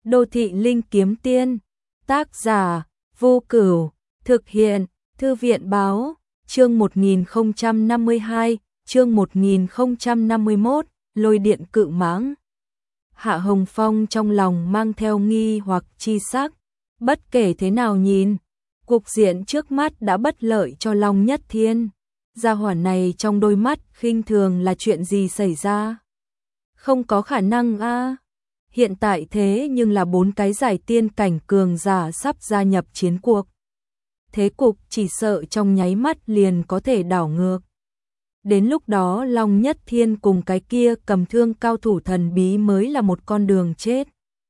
Đô thị linh kiếm tiên, tác giả, Vô Cửu, thực hiện, Thư viện báo, chương 1052, chương 1051, lôi điện cự mãng. Hạ Hồng Phong trong lòng mang theo nghi hoặc chi sắc, bất kể thế nào nhìn, cục diện trước mắt đã bất lợi cho Long Nhất Thiên. Gia hỏa này trong đôi mắt khinh thường là chuyện gì xảy ra? Không có khả năng a. Hiện tại thế nhưng là 4 cái giải tiên cảnh cường giả sắp gia nhập chiến cuộc. Thế cục chỉ sợ trong nháy mắt liền có thể đảo ngược. Đến lúc đó Long Nhất Thiên cùng cái kia cầm thương cao thủ thần bí mới là một con đường chết.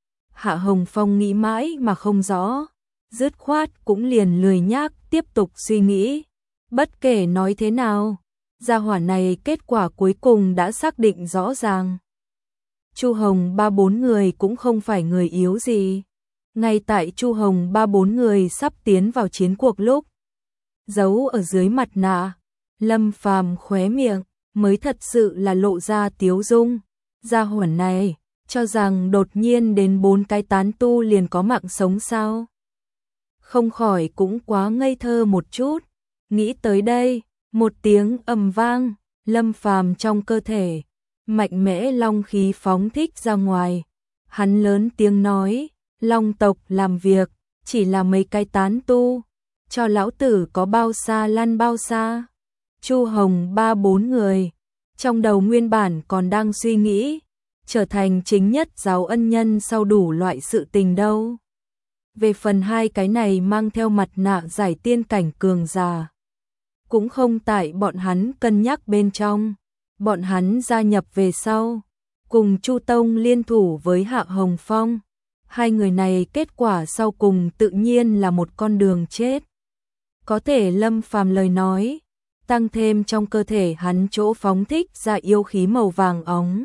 Hạ Hồng Phong nghĩ mãi mà không rõ, dứt khoát cũng liền lười nhác tiếp tục suy nghĩ. Bất kể nói thế nào, gia hỏa này kết quả cuối cùng đã xác định rõ ràng. Chu Hồng 3-4 người cũng không phải người yếu gì. Ngay tại Chu Hồng 3-4 người sắp tiến vào chiến cuộc lúc, giấu ở dưới mặt nạ, Lâm Phàm khóe miệng mới thật sự là lộ ra tiếu dung. Gia hỏa này cho rằng đột nhiên đến 4 cái tán tu liền có mạng sống sao? Không khỏi cũng quá ngây thơ một chút. Nghĩ tới đây, một tiếng ầm vang, Lâm Phàm trong cơ thể mạnh mẽ long khí phóng thích ra ngoài. Hắn lớn tiếng nói, Long tộc làm việc, chỉ là mấy cái tán tu, cho lão tử có bao xa lăn bao xa. Chu Hồng 3-4 người, trong đầu nguyên bản còn đang suy nghĩ, trở thành chính nhất giáo ân nhân sau đủ loại sự tình đâu. Về phần 2 cái này mang theo mặt nạ giải tiên cảnh cường giả, cũng không tại bọn hắn cân nhắc bên trong. Bọn hắn gia nhập về sau, cùng Chu Tông liên thủ với Hạ Hồng Phong. 2 người này kết quả sau cùng tự nhiên là một con đường chết. Có thể Lâm Phàm lời nói, tăng thêm trong cơ thể hắn chỗ phóng thích ra yêu khí màu vàng óng.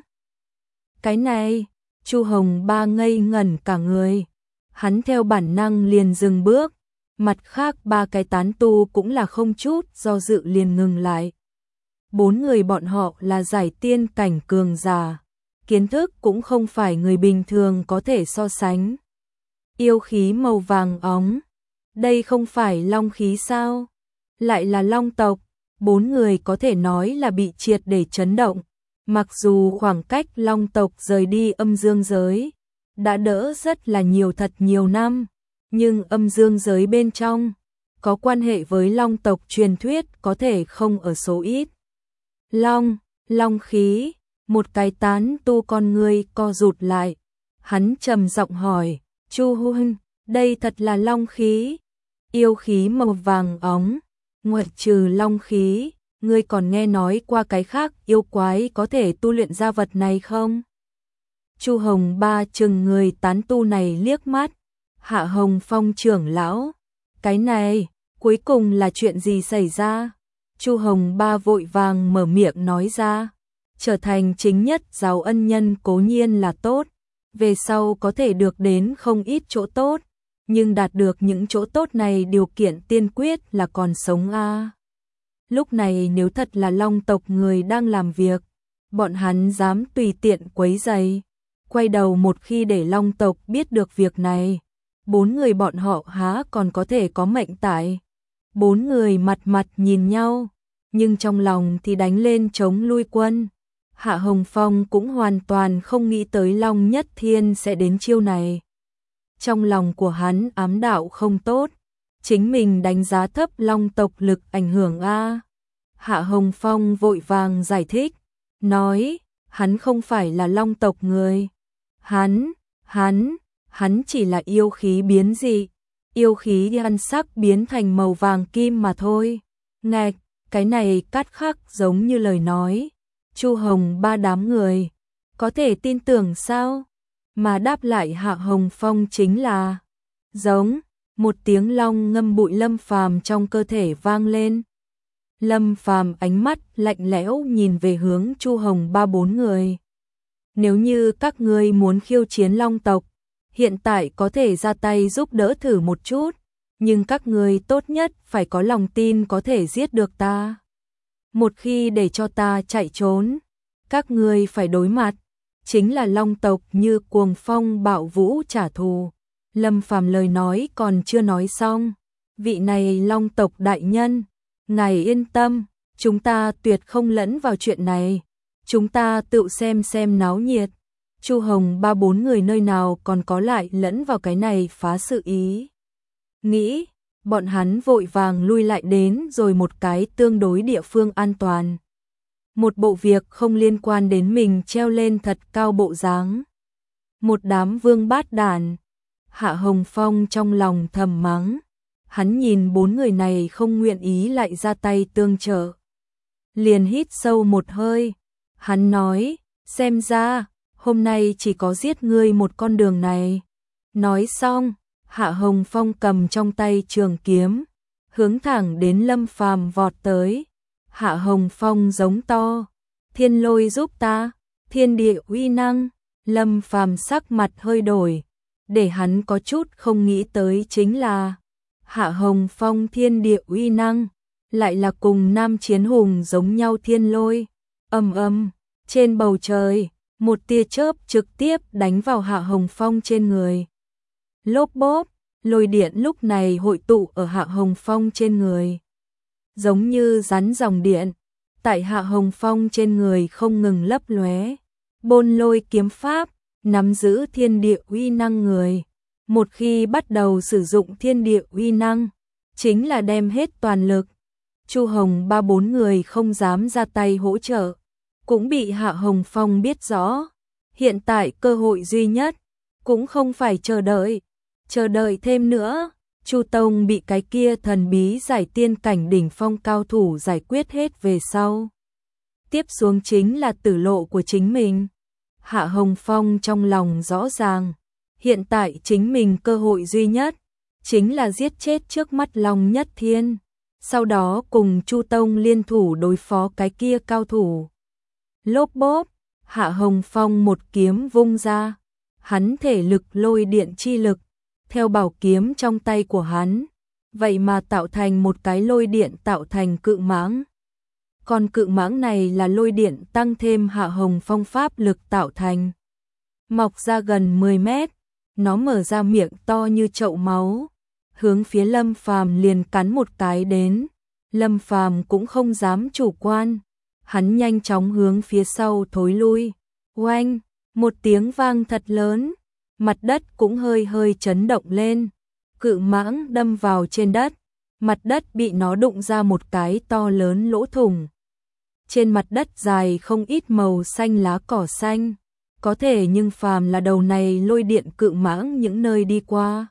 Cái này, Chu Hồng 3 ngây ngẩn cả người. Hắn theo bản năng liền dừng bước, mặt khác 3 cái tán tu cũng là không chút do dự liền ngừng lại. 4 người bọn họ là giải tiên cảnh cường giả, kiến thức cũng không phải người bình thường có thể so sánh. Yêu khí màu vàng óng, đây không phải long khí sao? Lại là long tộc. 4 người có thể nói là bị triệt để chấn động. Mặc dù khoảng cách long tộc rời đi âm dương giới đã đỡ rất là thật nhiều năm, nhưng âm dương giới bên trong có quan hệ với long tộc truyền thuyết có thể không ở số ít. Long khí, một cái tán tu con người co rụt lại. Hắn trầm giọng hỏi, Chu huynh, đây thật là long khí? Yêu khí màu vàng óng, ngoại trừ long khí, ngươi còn nghe nói qua cái khác yêu quái có thể tu luyện ra vật này không? Chu Hồng 3 chừng người tán tu này liếc mắt. Hạ Hồng Phong trưởng lão, cái này cuối cùng là chuyện gì xảy ra? Chu Hồng 3 vội vàng mở miệng nói ra, trở thành chính nhất giáo ân nhân cố nhiên là tốt, về sau có thể được đến không ít chỗ tốt, nhưng đạt được những chỗ tốt này điều kiện tiên quyết là còn sống a. Lúc này nếu thật là long tộc người đang làm việc, bọn hắn dám tùy tiện quấy rầy. Quay đầu một khi để long tộc biết được việc này, 4 người bọn họ há còn có thể có mệnh tại. 4 người mặt nhìn nhau, nhưng trong lòng thì đánh lên chống lui quân. Hạ Hồng Phong cũng hoàn toàn không nghĩ tới Long Nhất Thiên sẽ đến chiêu này. Trong lòng của hắn ám đạo không tốt, chính mình đánh giá thấp long tộc lực ảnh hưởng a. Hạ Hồng Phong vội vàng giải thích, nói, hắn không phải là long tộc người. Hắn chỉ là yêu khí biến dị, yêu khí ăn sắc biến thành màu vàng kim mà thôi. Ngạch, cái này cắt khắc giống như lời nói. Chu Hồng 3 đám người, có thể tin tưởng sao? Mà đáp lại Hạ Hồng Phong chính là, giống, một tiếng long ngâm bụi Lâm Phàm trong cơ thể vang lên. Lâm Phàm ánh mắt lạnh lẽo nhìn về hướng Chu Hồng 3-4 người. Nếu như các ngươi muốn khiêu chiến long tộc, hiện tại có thể ra tay giúp đỡ thử một chút, nhưng các ngươi tốt nhất phải có lòng tin có thể giết được ta. Một khi để cho ta chạy trốn, các ngươi phải đối mặt. chính là Long tộc như cuồng phong bạo vũ trả thù. Lâm Phàm lời nói còn chưa nói xong, vị này Long tộc đại nhân, ngài yên tâm, chúng ta tuyệt không lẫn vào chuyện này, chúng ta tự xem náo nhiệt. Chu Hồng ba bốn người nơi nào còn có lại lẫn vào cái này phá sự ý. Nghĩ, bọn hắn vội vàng lui lại đến rồi một cái tương đối địa phương an toàn. Một bộ việc không liên quan đến mình treo lên thật cao bộ dáng. Một đám vương bát đản. Hạ Hồng Phong trong lòng thầm mắng. Hắn nhìn bốn người này không nguyện ý lại ra tay tương trợ. Liền hít sâu một hơi. Hắn nói, xem ra, hôm nay chỉ có giết ngươi một con đường này. Nói xong, Hạ Hồng Phong cầm trong tay trường kiếm, hướng thẳng đến Lâm Phàm vọt tới. Hạ Hồng Phong giống to, thiên lôi giúp ta, thiên địa uy năng. Lâm Phàm sắc mặt hơi đổi, để hắn có chút không nghĩ tới chính là Hạ Hồng Phong thiên địa uy năng, lại là cùng Nam Chiến Hùng giống nhau thiên lôi. Ầm ầm, trên bầu trời, một tia chớp trực tiếp đánh vào Hạ Hồng Phong trên người. Lốp bốp, lôi điện lúc này hội tụ ở Hạ Hồng Phong trên người. Giống như rắn dòng điện, tại Hạ Hồng Phong trên người không ngừng lấp lóe. Bôn lôi kiếm pháp, nắm giữ thiên địa uy năng người. Một khi bắt đầu sử dụng thiên địa uy năng, chính là đem hết toàn lực. Chu Hồng ba bốn người không dám ra tay hỗ trợ, cũng bị Hạ Hồng Phong biết rõ. Hiện tại cơ hội duy nhất, cũng không phải chờ đợi thêm nữa. Chu Tông bị cái kia thần bí giải tiên cảnh đỉnh phong cao thủ giải quyết hết về sau. Tiếp xuống chính là tử lộ của chính mình. Hạ Hồng Phong trong lòng rõ ràng, hiện tại chính mình cơ hội duy nhất, chính là giết chết trước mắt Long Nhất Thiên. Sau đó cùng Chu Tông liên thủ đối phó cái kia cao thủ. Lốp bốp, Hạ Hồng Phong một kiếm vung ra, hắn thể lực lôi điện chi lực, theo bảo kiếm trong tay của hắn, vậy mà tạo thành một cái lôi điện tạo thành cự mãng. Còn cự mãng này là lôi điện tăng thêm Hạ Hồng Phong pháp lực tạo thành. Mọc ra gần 10 mét, nó mở ra miệng to như chậu máu, hướng phía Lâm Phàm liền cắn một cái đến. Lâm Phàm cũng không dám chủ quan, hắn nhanh chóng hướng phía sau thối lui. Oanh, một tiếng vang thật lớn, mặt đất cũng hơi hơi chấn động lên. Cự mãng đâm vào trên đất, mặt đất bị nó đụng ra một cái to lớn lỗ thủng. Trên mặt đất dài không ít màu xanh lá cỏ xanh, có thể nhưng phàm là đầu này lôi điện cự mãng những nơi đi qua.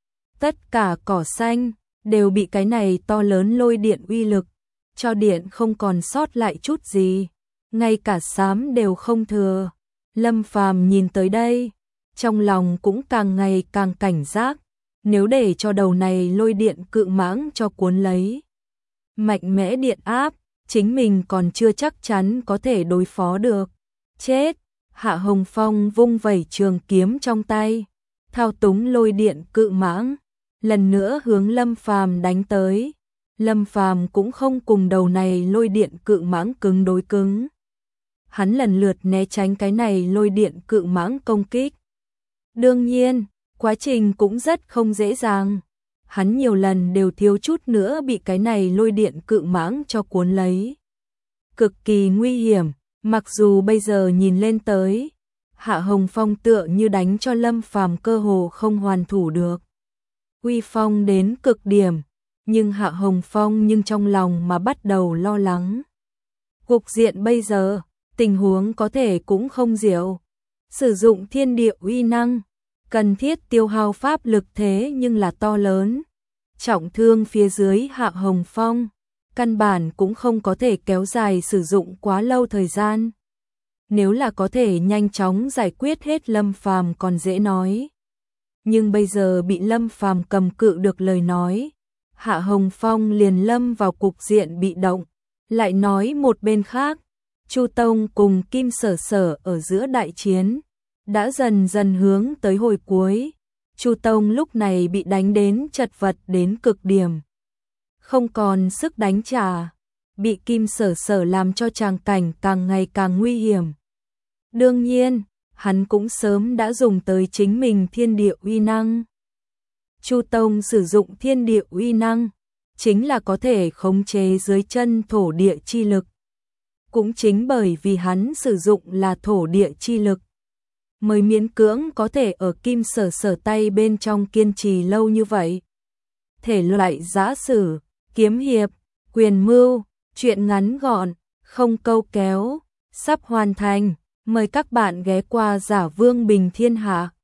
Tất cả cỏ xanh đều bị cái này to lớn lôi điện uy lực, cho điện không còn sót lại chút gì, ngay cả xám đều không thừa. Lâm Phàm nhìn tới đây, trong lòng cũng càng ngày càng cảnh giác, nếu để cho đầu này lôi điện cự mãng cho cuốn lấy. Mạnh mẽ điện áp, chính mình còn chưa chắc chắn có thể đối phó được. Chết! Hạ Hồng Phong vung vẩy trường kiếm trong tay, thao túng lôi điện cự mãng, lần nữa hướng Lâm Phàm đánh tới. Lâm Phàm cũng không cùng đầu này lôi điện cự mãng cứng đối cứng. Hắn lần lượt né tránh cái này lôi điện cự mãng công kích. Đương nhiên, quá trình cũng rất không dễ dàng. Hắn nhiều lần đều thiếu chút nữa bị cái này lôi điện cự mãng cho cuốn lấy. Cực kỳ nguy hiểm, mặc dù bây giờ nhìn lên tới, Hạ Hồng Phong tựa như đánh cho Lâm Phàm cơ hồ không hoàn thủ được. Uy phong đến cực điểm, nhưng Hạ Hồng Phong nhưng trong lòng mà bắt đầu lo lắng. Cục diện bây giờ, tình huống có thể cũng không diệu. Sử dụng thiên địa uy năng, cần thiết tiêu hao pháp lực thế nhưng là to lớn. Trọng thương phía dưới Hạ Hồng Phong, căn bản cũng không có thể kéo dài sử dụng quá lâu thời gian. Nếu là có thể nhanh chóng giải quyết hết Lâm Phàm còn dễ nói. Nhưng bây giờ bị Lâm Phàm cầm cự được lời nói, Hạ Hồng Phong liền lâm vào cục diện bị động. Lại nói một bên khác, Chu Tông cùng Kim Sở Sở ở giữa đại chiến, đã dần dần hướng tới hồi cuối. Chu Tông lúc này bị đánh đến chật vật đến cực điểm, không còn sức đánh trả, bị Kim Sở Sở làm cho tràng cảnh càng ngày càng nguy hiểm. Đương nhiên, hắn cũng sớm đã dùng tới chính mình thiên địa uy năng. Chu Tông sử dụng thiên địa uy năng, chính là có thể khống chế dưới chân thổ địa chi lực. Cũng chính bởi vì hắn sử dụng là thổ địa chi lực, mới miễn cưỡng có thể ở Kim Sở Sở tay bên trong kiên trì lâu như vậy. Thể loại giã sử, kiếm hiệp, quyền mưu, truyện ngắn gọn, không câu kéo, sắp hoàn thành. Mời các bạn ghé qua Giả Vương Bình Thiên Hạ.